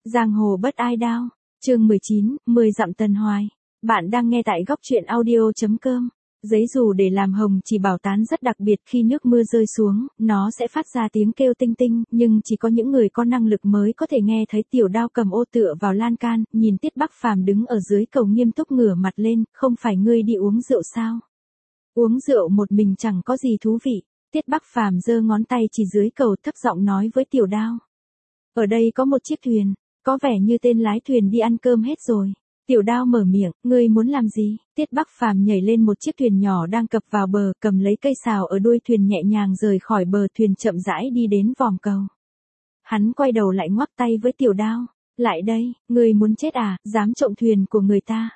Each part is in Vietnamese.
Giang hồ bất ai đao. Chương 19, 10 dặm Tần Hoài. Bạn đang nghe tại góc truyện audio.com. Giấy dù để làm hồng chỉ bảo tán rất đặc biệt, khi nước mưa rơi xuống, nó sẽ phát ra tiếng kêu tinh tinh, nhưng chỉ có những người có năng lực mới có thể nghe thấy. Tiểu Đao cầm ô tựa vào lan can, nhìn Tiết Bắc Phàm đứng ở dưới cầu nghiêm túc ngửa mặt lên, không phải ngươi đi uống rượu sao? Uống rượu một mình chẳng có gì thú vị. Tiết Bắc Phàm giơ ngón tay chỉ dưới cầu, thấp giọng nói với Tiểu Đao. Ở đây có một chiếc thuyền, có vẻ như tên lái thuyền đi ăn cơm hết rồi. Tiểu Đao mở miệng, ngươi muốn làm gì? Tiết Bắc Phàm nhảy lên một chiếc thuyền nhỏ đang cập vào bờ, cầm lấy cây sào ở đuôi thuyền nhẹ nhàng rời khỏi bờ, thuyền chậm rãi đi đến vòm cầu. Hắn quay đầu lại ngoắc tay với Tiểu Đao, lại đây, ngươi muốn chết à, dám trộm thuyền của người ta.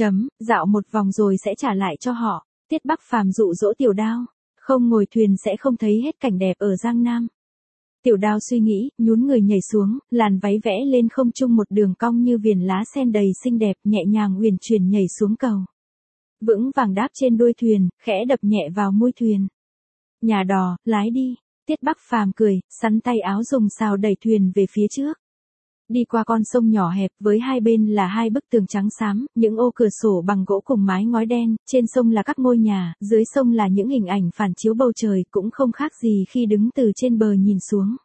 Dạo một vòng rồi sẽ trả lại cho họ. Tiết Bắc Phàm dụ dỗ Tiểu Đao, không ngồi thuyền sẽ không thấy hết cảnh đẹp ở Giang Nam. Tiểu Đao suy nghĩ, nhún người nhảy xuống, làn váy vẽ lên không trung một đường cong như viền lá sen đầy xinh đẹp, nhẹ nhàng uyển chuyển nhảy xuống cầu. Vững vàng đáp trên đuôi thuyền, khẽ đập nhẹ vào mui thuyền. Nhà đò, lái đi. Tiết Bắc Phàm cười, sắn tay áo dùng sào đẩy thuyền về phía trước. Đi qua con sông nhỏ hẹp với hai bên là hai bức tường trắng xám, những ô cửa sổ bằng gỗ cùng mái ngói đen, trên sông là các ngôi nhà, dưới sông là những hình ảnh phản chiếu bầu trời, cũng không khác gì khi đứng từ trên bờ nhìn xuống.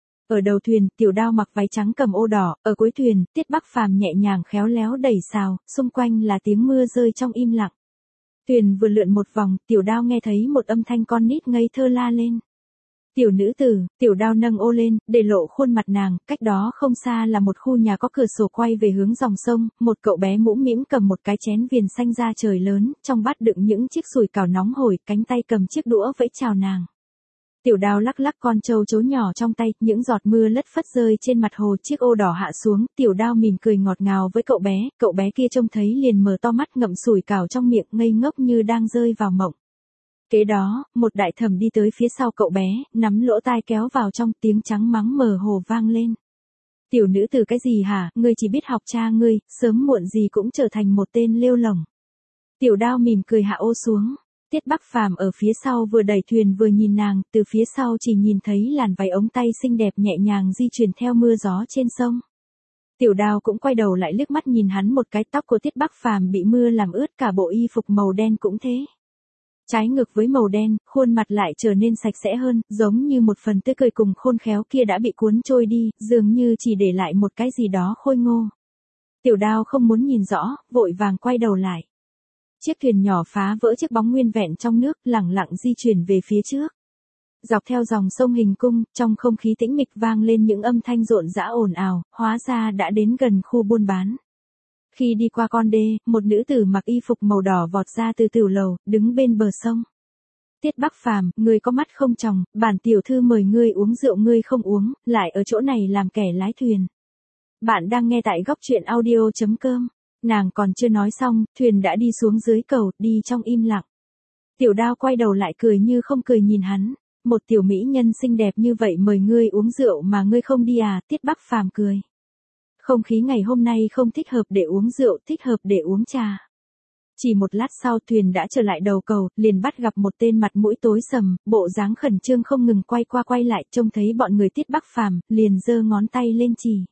Ở đầu thuyền, Tiểu Đao mặc váy trắng cầm ô đỏ, ở cuối thuyền, Tiết Bắc Phàm nhẹ nhàng khéo léo đẩy sào, xung quanh là tiếng mưa rơi trong im lặng. Thuyền vừa lượn một vòng, Tiểu Đao nghe thấy một âm thanh con nít ngây thơ la lên. Tiểu nữ tử. Tiểu Đao nâng ô lên, để lộ khuôn mặt nàng, cách đó không xa là một khu nhà có cửa sổ quay về hướng dòng sông, một cậu bé mũm mĩm cầm một cái chén viền xanh da trời lớn, trong bát đựng những chiếc sủi cảo nóng hổi, cánh tay cầm chiếc đũa vẫy chào nàng. Tiểu Đao lắc lắc con trâu chấu nhỏ trong tay, những giọt mưa lất phất rơi trên mặt hồ, chiếc ô đỏ hạ xuống, Tiểu Đao mỉm cười ngọt ngào với cậu bé kia trông thấy liền mở to mắt ngậm sủi cảo trong miệng, ngây ngốc như đang rơi vào mộng. Kế đó, một đại thẩm đi tới phía sau cậu bé, nắm lỗ tai kéo vào trong, tiếng trắng mắng mờ hồ vang lên. Tiểu nữ tử cái gì hả, ngươi chỉ biết học cha ngươi, sớm muộn gì cũng trở thành một tên lêu lổng. Tiểu Đao mỉm cười hạ ô xuống. Tiết Bắc Phàm ở phía sau vừa đẩy thuyền vừa nhìn nàng, từ phía sau chỉ nhìn thấy làn váy ống tay xinh đẹp nhẹ nhàng di chuyển theo mưa gió trên sông. Tiểu Đao cũng quay đầu lại liếc mắt nhìn hắn một cái, tóc của Tiết Bắc Phàm bị mưa làm ướt, cả bộ y phục màu đen cũng thế. Trái ngược với màu đen, khuôn mặt lại trở nên sạch sẽ hơn, giống như một phần tươi cười cùng khôn khéo kia đã bị cuốn trôi đi, dường như chỉ để lại một cái gì đó khôi ngô. Tiểu Đao không muốn nhìn rõ, vội vàng quay đầu lại. Chiếc thuyền nhỏ phá vỡ chiếc bóng nguyên vẹn trong nước, lẳng lặng di chuyển về phía trước. Dọc theo dòng sông hình cung, trong không khí tĩnh mịch vang lên những âm thanh rộn rã ồn ào, hóa ra đã đến gần khu buôn bán. Khi đi qua con đê, một nữ tử mặc y phục màu đỏ vọt ra từ tửu lầu, đứng bên bờ sông. Tiết Bắc Phàm, ngươi có mắt không tròng, bản tiểu thư mời ngươi uống rượu ngươi không uống, lại ở chỗ này làm kẻ lái thuyền. Bạn đang nghe tại góc truyện audio.com. Nàng còn chưa nói xong, thuyền đã đi xuống dưới cầu, đi trong im lặng. Tiểu Đao quay đầu lại cười như không cười nhìn hắn. Một tiểu mỹ nhân xinh đẹp như vậy mời ngươi uống rượu mà ngươi không đi à? Tiết Bắc Phàm cười. Không khí ngày hôm nay không thích hợp để uống rượu, thích hợp để uống trà. Chỉ một lát sau thuyền đã trở lại đầu cầu, liền bắt gặp một tên mặt mũi tối sầm, bộ dáng khẩn trương không ngừng quay qua quay lại, trông thấy bọn người Tiết Bắc Phàm, liền giơ ngón tay lên chỉ.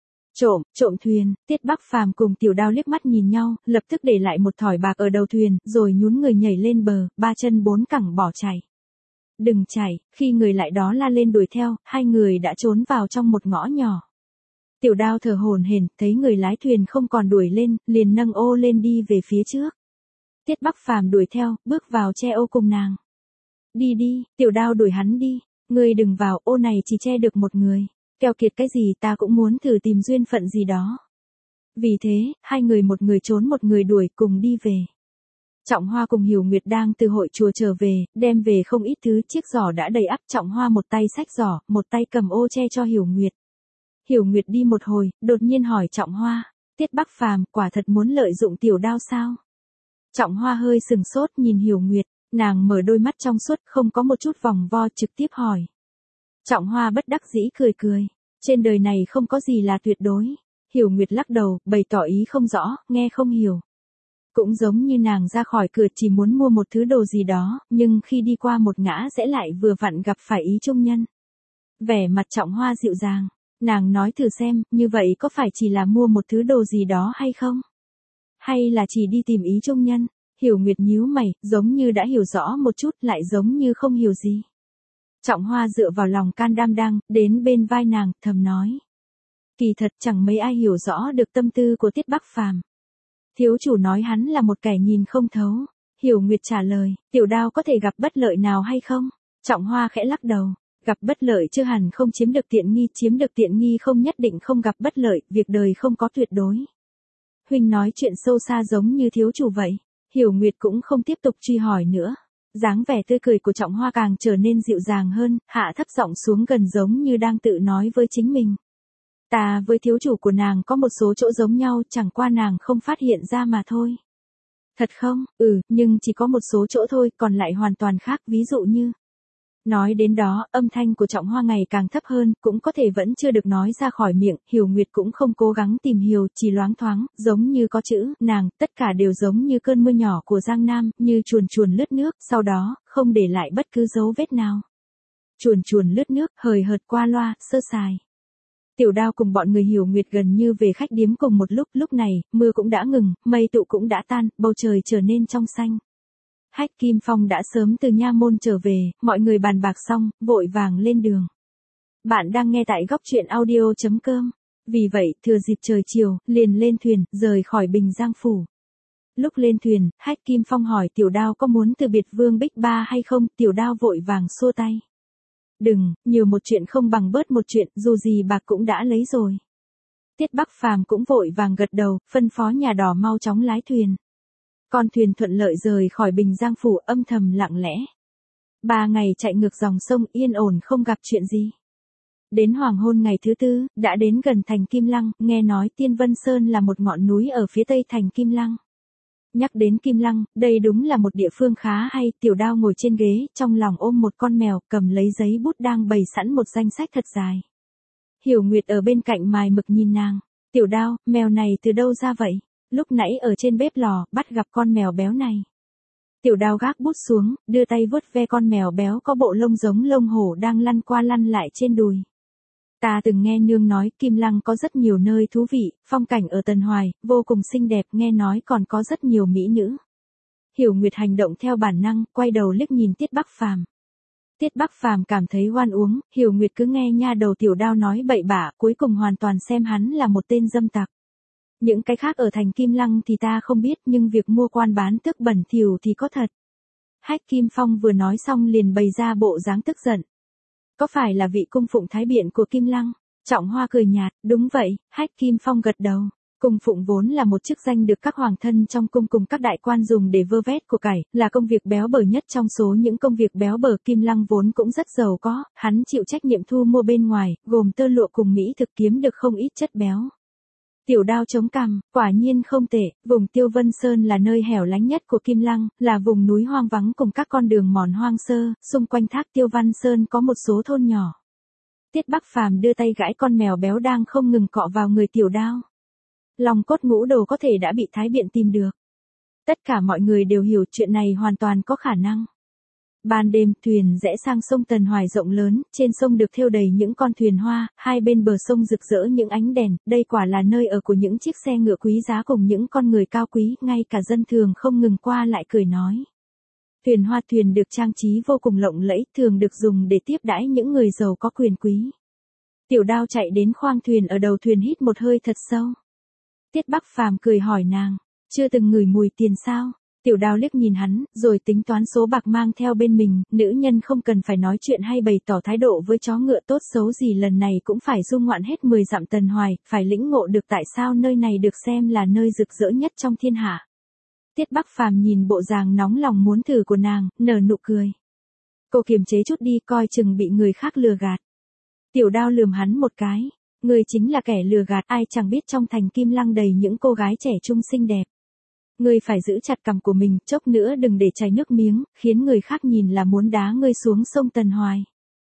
Trộm thuyền. Tiết Bắc Phàm cùng Tiểu Đao liếc mắt nhìn nhau, lập tức để lại một thỏi bạc ở đầu thuyền, rồi nhún người nhảy lên bờ, ba chân bốn cẳng bỏ chạy. Đừng chạy, khi người lại đó la lên đuổi theo, hai người đã trốn vào trong một ngõ nhỏ. Tiểu Đao thở hổn hển, thấy người lái thuyền không còn đuổi lên, liền nâng ô lên đi về phía trước. Tiết Bắc Phàm đuổi theo, bước vào che ô cùng nàng. Đi đi, Tiểu Đao đuổi hắn đi, ngươi đừng vào, ô này chỉ che được một người. Keo kiệt cái gì, ta cũng muốn thử tìm duyên phận gì đó. Vì thế, hai người một người trốn một người đuổi, cùng đi về. Trọng Hoa cùng Hiểu Nguyệt đang từ hội chùa trở về, đem về không ít thứ, chiếc giỏ đã đầy ắp. Trọng Hoa một tay xách giỏ, một tay cầm ô che cho Hiểu Nguyệt. Hiểu Nguyệt đi một hồi, đột nhiên hỏi Trọng Hoa, Tiết Bắc Phàm quả thật muốn lợi dụng Tiểu Đao sao? Trọng Hoa hơi sừng sốt nhìn Hiểu Nguyệt, nàng mở đôi mắt trong suốt, không có một chút vòng vo, trực tiếp hỏi. Trọng Hoa bất đắc dĩ cười, trên đời này không có gì là tuyệt đối. Hiểu Nguyệt lắc đầu, bày tỏ ý không rõ, nghe không hiểu. Cũng giống như nàng ra khỏi cửa chỉ muốn mua một thứ đồ gì đó, nhưng khi đi qua một ngã rẽ lại vừa vặn gặp phải ý trung nhân. Vẻ mặt Trọng Hoa dịu dàng, Nàng nói thử xem, như vậy có phải chỉ là mua một thứ đồ gì đó hay không? Hay là chỉ đi tìm ý trung nhân? Hiểu Nguyệt nhíu mày, giống như đã hiểu rõ một chút lại giống như không hiểu gì. Trọng Hoa dựa vào lòng can đam đang, đến bên vai nàng, thầm nói. Kỳ thật chẳng mấy ai hiểu rõ được tâm tư của Tiết Bắc Phàm. Thiếu chủ nói hắn là một kẻ nhìn không thấu. Hiểu Nguyệt trả lời, Tiểu Đao có thể gặp bất lợi nào hay không? Trọng Hoa khẽ lắc đầu, gặp bất lợi chưa hẳn không chiếm được tiện nghi không nhất định không gặp bất lợi, việc đời không có tuyệt đối. Huynh nói chuyện sâu xa giống như thiếu chủ vậy. Hiểu Nguyệt cũng không tiếp tục truy hỏi nữa. Dáng vẻ tươi cười của Trọng Hoa càng trở nên dịu dàng hơn, hạ thấp giọng xuống gần giống như đang tự nói với chính mình. Ta với thiếu chủ của nàng có một số chỗ giống nhau, chẳng qua nàng không phát hiện ra mà thôi. Thật không? Nhưng chỉ có một số chỗ thôi, còn lại hoàn toàn khác, ví dụ như. Nói đến đó, âm thanh của Trọng Hoa ngày càng thấp hơn, cũng có thể vẫn chưa được nói ra khỏi miệng, Hiểu Nguyệt cũng không cố gắng tìm hiểu, chỉ loáng thoáng, giống như có chữ, nàng, tất cả đều giống như cơn mưa nhỏ của Giang Nam, như chuồn chuồn lướt nước, sau đó, không để lại bất cứ dấu vết nào. Chuồn chuồn lướt nước, hời hợt qua loa, sơ sài. Tiểu Đao cùng bọn người Hiểu Nguyệt gần như về khách điếm cùng một lúc này, mưa cũng đã ngừng, mây tụ cũng đã tan, bầu trời trở nên trong xanh. Hách Kim Phong đã sớm từ nha môn trở về, mọi người bàn bạc xong, vội vàng lên đường. Bạn đang nghe tại góc truyện audio.com. Vì vậy, thừa dịp trời chiều, liền lên thuyền, rời khỏi Bình Giang Phủ. Lúc lên thuyền, Hách Kim Phong hỏi Tiểu Đao có muốn từ biệt Vương Bích Ba hay không, Tiểu Đao vội vàng xua tay. Đừng, nhiều một chuyện không bằng bớt một chuyện, dù gì bạc cũng đã lấy rồi. Tiết Bắc Phàm cũng vội vàng gật đầu, phân phó nhà đò mau chóng lái thuyền. Con thuyền thuận lợi rời khỏi Bình Giang Phủ, âm thầm lặng lẽ. 3 ngày chạy ngược dòng sông yên ổn không gặp chuyện gì. Đến hoàng hôn ngày thứ tư, đã đến gần thành Kim Lăng, nghe nói Tiên Vân Sơn là một ngọn núi ở phía tây thành Kim Lăng. Nhắc đến Kim Lăng, đây đúng là một địa phương khá hay, Tiểu Đao ngồi trên ghế, trong lòng ôm một con mèo, cầm lấy giấy bút đang bày sẵn một danh sách thật dài. Hiểu Nguyệt ở bên cạnh mài mực nhìn nàng. Tiểu Đao, mèo này từ đâu ra vậy? Lúc nãy ở trên bếp lò, bắt gặp con mèo béo này. Tiểu Đao gác bút xuống, đưa tay vuốt ve con mèo béo có bộ lông giống lông hổ đang lăn qua lăn lại trên đùi. Ta từng nghe nương nói Kim Lăng có rất nhiều nơi thú vị, phong cảnh ở Tần Hoài, vô cùng xinh đẹp, nghe nói còn có rất nhiều mỹ nữ. Hiểu Nguyệt hành động theo bản năng, quay đầu liếc nhìn Tiết Bắc Phàm. Tiết Bắc Phàm cảm thấy oan uống, Hiểu Nguyệt cứ nghe nha đầu Tiểu Đao nói bậy bạ, cuối cùng hoàn toàn xem hắn là một tên dâm tặc. Những cái khác ở thành Kim Lăng thì ta không biết, nhưng việc mua quan bán tước bẩn thỉu thì có thật. Hách Kim Phong vừa nói xong liền bày ra bộ dáng tức giận. Có phải là vị cung phụng thái biện của Kim Lăng? Trọng Hoa cười nhạt, đúng vậy, Hách Kim Phong gật đầu. Cung phụng vốn là một chức danh được các hoàng thân trong cung cùng các đại quan dùng để vơ vét của cải, là công việc béo bở nhất trong số những công việc béo bở. Kim Lăng vốn cũng rất giàu có, hắn chịu trách nhiệm thu mua bên ngoài, gồm tơ lụa cùng mỹ thực, kiếm được không ít chất béo. Tiểu Đao chống cằm, quả nhiên không tệ, vùng Tiêu Vân Sơn là nơi hẻo lánh nhất của Kim Lăng, là vùng núi hoang vắng cùng các con đường mòn hoang sơ, xung quanh thác Tiêu Văn Sơn có một số thôn nhỏ. Tiết Bắc Phàm đưa tay gãi con mèo béo đang không ngừng cọ vào người Tiểu Đao. Lòng cốt ngũ đồ có thể đã bị Thái Biện tìm được. Tất cả mọi người đều hiểu chuyện này hoàn toàn có khả năng. Ban đêm, thuyền rẽ sang sông Tần Hoài rộng lớn, trên sông được thêu đầy những con thuyền hoa, hai bên bờ sông rực rỡ những ánh đèn, đây quả là nơi ở của những chiếc xe ngựa quý giá cùng những con người cao quý, ngay cả dân thường không ngừng qua lại cười nói. Thuyền hoa thuyền được trang trí vô cùng lộng lẫy, thường được dùng để tiếp đãi những người giàu có quyền quý. Tiểu Đao chạy đến khoang thuyền ở đầu thuyền hít một hơi thật sâu. Tiết Bắc Phàm cười hỏi nàng, chưa từng ngửi mùi tiền sao? Tiểu Đao liếc nhìn hắn, rồi tính toán số bạc mang theo bên mình, nữ nhân không cần phải nói chuyện hay bày tỏ thái độ với chó ngựa, tốt xấu gì lần này cũng phải du ngoạn hết 10 dặm Tần Hoài, phải lĩnh ngộ được tại sao nơi này được xem là nơi rực rỡ nhất trong thiên hạ. Tiết Bắc Phàm nhìn bộ dạng nóng lòng muốn thử của nàng, nở nụ cười. Cô kiềm chế chút đi, coi chừng bị người khác lừa gạt. Tiểu Đao lườm hắn một cái, người chính là kẻ lừa gạt, ai chẳng biết trong thành Kim Lăng đầy những cô gái trẻ trung xinh đẹp. Ngươi phải giữ chặt cằm của mình, chốc nữa đừng để chảy nước miếng, khiến người khác nhìn là muốn đá ngươi xuống sông Tần Hoài.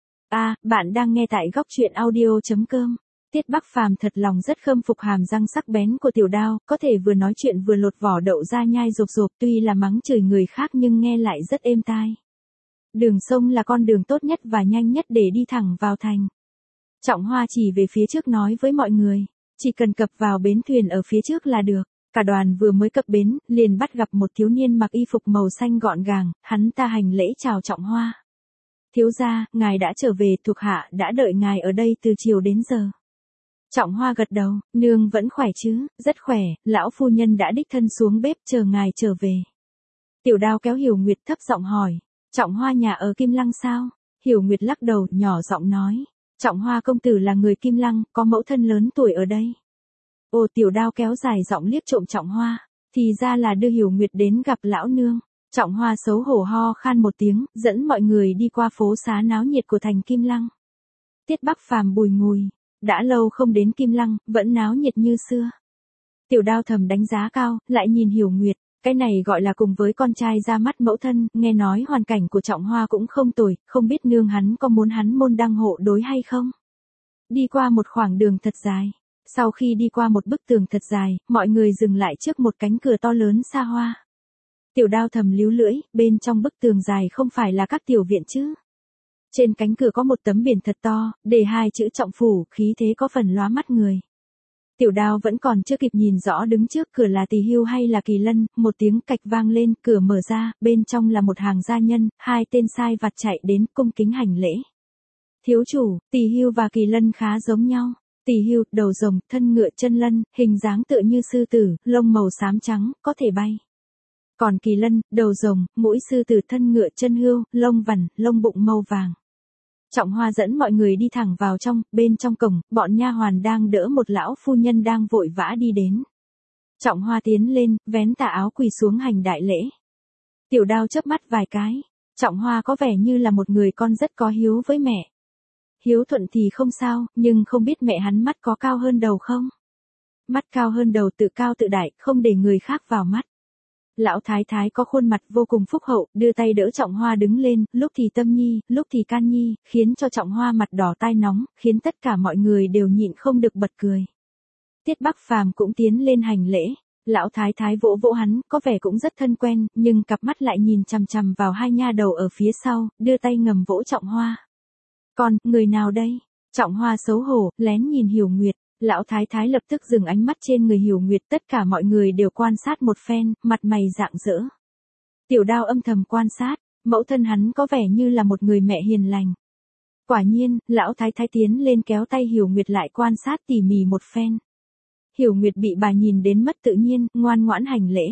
Bạn đang nghe tại góc truyện audio.com. Tiết Bắc Phàm thật lòng rất khâm phục hàm răng sắc bén của Tiểu Đao, có thể vừa nói chuyện vừa lột vỏ đậu ra nhai rộp rộp, tuy là mắng chửi người khác nhưng nghe lại rất êm tai. Đường sông là con đường tốt nhất và nhanh nhất để đi thẳng vào thành. Trọng Hoa chỉ về phía trước nói với mọi người, chỉ cần cập vào bến thuyền ở phía trước là được. Cả đoàn vừa mới cập bến, liền bắt gặp một thiếu niên mặc y phục màu xanh gọn gàng, hắn ta hành lễ chào Trọng Hoa. Thiếu gia, ngài đã trở về, thuộc hạ đã đợi ngài ở đây từ chiều đến giờ. Trọng Hoa gật đầu, nương vẫn khỏe chứ, rất khỏe, lão phu nhân đã đích thân xuống bếp chờ ngài trở về. Tiểu Đao kéo Hiểu Nguyệt thấp giọng hỏi, Trọng Hoa nhà ở Kim Lăng sao? Hiểu Nguyệt lắc đầu, nhỏ giọng nói, Trọng Hoa công tử là người Kim Lăng, có mẫu thân lớn tuổi ở đây. Ồ, Tiểu Đao kéo dài giọng liếc trộm Trọng Hoa, thì ra là đưa Hiểu Nguyệt đến gặp lão nương. Trọng Hoa xấu hổ ho khan một tiếng, dẫn mọi người đi qua phố xá náo nhiệt của thành Kim Lăng. Tiết Bắc Phàm bùi ngùi, đã lâu không đến Kim Lăng, vẫn náo nhiệt như xưa. Tiểu Đao thầm đánh giá cao, lại nhìn Hiểu Nguyệt, cái này gọi là cùng với con trai ra mắt mẫu thân, nghe nói hoàn cảnh của Trọng Hoa cũng không tồi, không biết nương hắn có muốn hắn môn đăng hộ đối hay không. Đi qua một khoảng đường thật dài. Sau khi đi qua một bức tường thật dài, mọi người dừng lại trước một cánh cửa to lớn xa hoa. Tiểu Đao thầm líu lưỡi, bên trong bức tường dài không phải là các tiểu viện chứ. Trên cánh cửa có một tấm biển thật to, đề 2 chữ Trọng phủ, khí thế có phần lóa mắt người. Tiểu Đao vẫn còn chưa kịp nhìn rõ đứng trước cửa là Tỳ Hưu hay là Kỳ Lân, một tiếng cạch vang lên, cửa mở ra, bên trong là một hàng gia nhân, 2 tên sai vặt chạy đến cung kính hành lễ. Thiếu chủ, Tỳ Hưu và Kỳ Lân khá giống nhau. Tỳ Hưu, đầu rồng, thân ngựa chân lân, hình dáng tựa như sư tử, lông màu xám trắng, có thể bay. Còn Kỳ Lân, đầu rồng, mũi sư tử, thân ngựa chân hươu, lông vằn, lông bụng màu vàng. Trọng Hoa dẫn mọi người đi thẳng vào trong, bên trong cổng, bọn nha hoàn đang đỡ một lão phu nhân đang vội vã đi đến. Trọng Hoa tiến lên, vén tà áo quỳ xuống hành đại lễ. Tiểu Đao chớp mắt vài cái, Trọng Hoa có vẻ như là một người con rất có hiếu với mẹ. Hiếu thuận thì không sao, nhưng không biết mẹ hắn mắt có cao hơn đầu không? Mắt cao hơn đầu, tự cao tự đại, không để người khác vào mắt. Lão thái thái có khuôn mặt vô cùng phúc hậu, đưa tay đỡ Trọng Hoa đứng lên, lúc thì Tâm Nhi, lúc thì Can Nhi, khiến cho Trọng Hoa mặt đỏ tai nóng, khiến tất cả mọi người đều nhịn không được bật cười. Tiết Bắc Phàm cũng tiến lên hành lễ, lão thái thái vỗ vỗ hắn, có vẻ cũng rất thân quen, nhưng cặp mắt lại nhìn chằm chằm vào hai nha đầu ở phía sau, đưa tay ngầm vỗ Trọng Hoa. Còn, người nào đây? Trọng Hoa xấu hổ, lén nhìn Hiểu Nguyệt. Lão thái thái lập tức dừng ánh mắt trên người Hiểu Nguyệt, tất cả mọi người đều quan sát một phen, mặt mày rạng rỡ. Tiểu Đao âm thầm quan sát, mẫu thân hắn có vẻ như là một người mẹ hiền lành. Quả nhiên, lão thái thái tiến lên kéo tay Hiểu Nguyệt lại quan sát tỉ mỉ một phen. Hiểu Nguyệt bị bà nhìn đến mất tự nhiên, ngoan ngoãn hành lễ.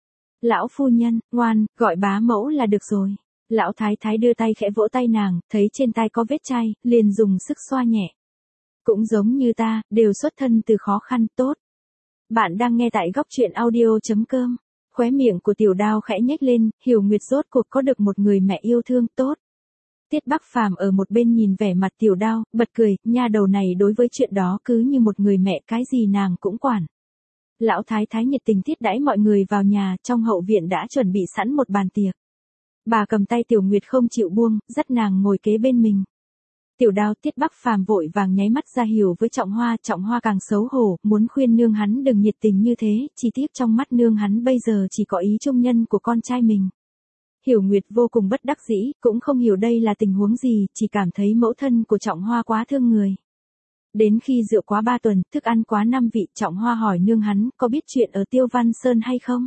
Lão phu nhân, ngoan, gọi bá mẫu là được rồi. Lão thái thái đưa tay khẽ vỗ tay nàng, thấy trên tay có vết chai, liền dùng sức xoa nhẹ. Cũng giống như ta, đều xuất thân từ khó khăn, tốt. Bạn đang nghe tại góc truyện audio.com. Khóe miệng của Tiểu Đao khẽ nhếch lên, Hiểu Nguyệt rốt cuộc có được một người mẹ yêu thương, tốt. Tiết Bắc Phàm ở một bên nhìn vẻ mặt Tiểu Đao, bật cười, nha đầu này đối với chuyện đó cứ như một người mẹ, cái gì nàng cũng quản. Lão thái thái nhiệt tình thiết đãi mọi người vào nhà, trong hậu viện đã chuẩn bị sẵn một bàn tiệc. Bà cầm tay Tiểu Nguyệt không chịu buông, dắt nàng ngồi kế bên mình. Tiểu Đao, Tiết Bắc Phàm vội vàng nháy mắt ra hiểu với Trọng Hoa càng xấu hổ, muốn khuyên nương hắn đừng nhiệt tình như thế, chi tiết trong mắt nương hắn bây giờ chỉ có ý trung nhân của con trai mình. Hiểu Nguyệt vô cùng bất đắc dĩ, cũng không hiểu đây là tình huống gì, chỉ cảm thấy mẫu thân của Trọng Hoa quá thương người. Đến khi rượu quá 3 tuần, thức ăn quá 5 vị, Trọng Hoa hỏi nương hắn, có biết chuyện ở Tiêu Văn Sơn hay không?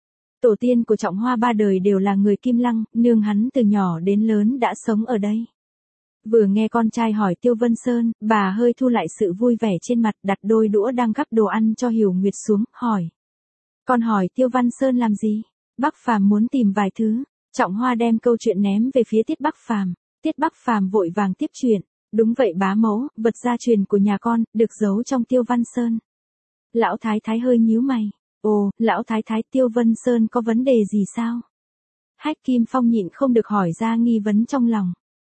Tổ tiên của Trọng Hoa 3 đời đều là người Kim Lăng, nương hắn từ nhỏ đến lớn đã sống ở đây. Vừa nghe con trai hỏi Tiêu Vân Sơn, bà hơi thu lại sự vui vẻ trên mặt, đặt đôi đũa đang gắp đồ ăn cho Hiểu Nguyệt xuống, hỏi. Con hỏi Tiêu Văn Sơn làm gì? Bắc Phàm muốn tìm vài thứ. Trọng Hoa đem câu chuyện ném về phía Tiết Bắc Phàm. Tiết Bắc Phàm vội vàng tiếp chuyện. Đúng vậy bá mẫu, vật gia truyền của nhà con, được giấu trong Tiêu Văn Sơn. Lão thái thái hơi nhíu mày. Ồ, lão thái thái, Tiêu Vân Sơn có vấn đề gì sao? Hách Kim Phong nhịn không được hỏi ra nghi vấn trong lòng.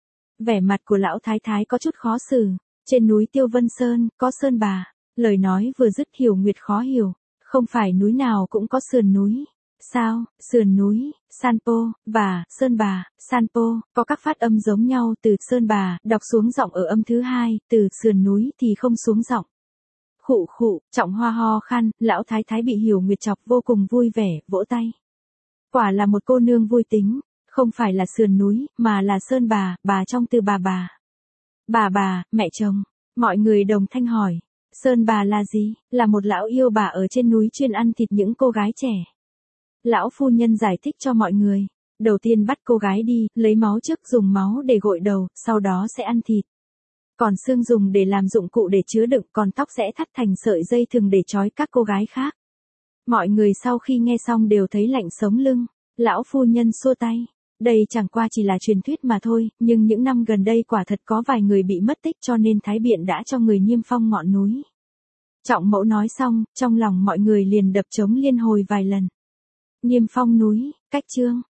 Vẻ mặt của lão thái thái có chút khó xử. Trên núi Tiêu Vân Sơn, có sơn bà. Lời nói vừa dứt Hiểu Nguyệt khó hiểu. Không phải núi nào cũng có sườn núi. Sao, sườn núi, Sanpo, và, sơn bà, Sanpo, có các phát âm giống nhau từ sơn bà, đọc xuống giọng ở âm thứ hai, từ sườn núi thì không xuống giọng. Khụ khụ, Trọng Hoa ho khan, lão thái thái bị Hiểu Nguyệt chọc vô cùng vui vẻ, vỗ tay. Quả là một cô nương vui tính, không phải là sườn núi, mà là sơn bà, bà trong từ bà. Bà, mẹ chồng. Mọi người đồng thanh hỏi, Sơn bà là gì? Là một lão yêu bà ở trên núi chuyên ăn thịt những cô gái trẻ. Lão phu nhân giải thích cho mọi người. Đầu tiên bắt cô gái đi, lấy máu trước dùng máu để gội đầu, sau đó sẽ ăn thịt. Còn xương dùng để làm dụng cụ để chứa đựng, còn tóc sẽ thắt thành sợi dây thừng để trói các cô gái khác. Mọi người sau khi nghe xong đều thấy lạnh sống lưng. Lão phu nhân xua tay. Đây chẳng qua chỉ là truyền thuyết mà thôi, nhưng những năm gần đây quả thật có vài người bị mất tích cho nên Thái Biện đã cho người niêm phong ngọn núi. Trọng mẫu nói xong, trong lòng mọi người liền đập trống liên hồi vài lần. Niêm phong núi, cách chương.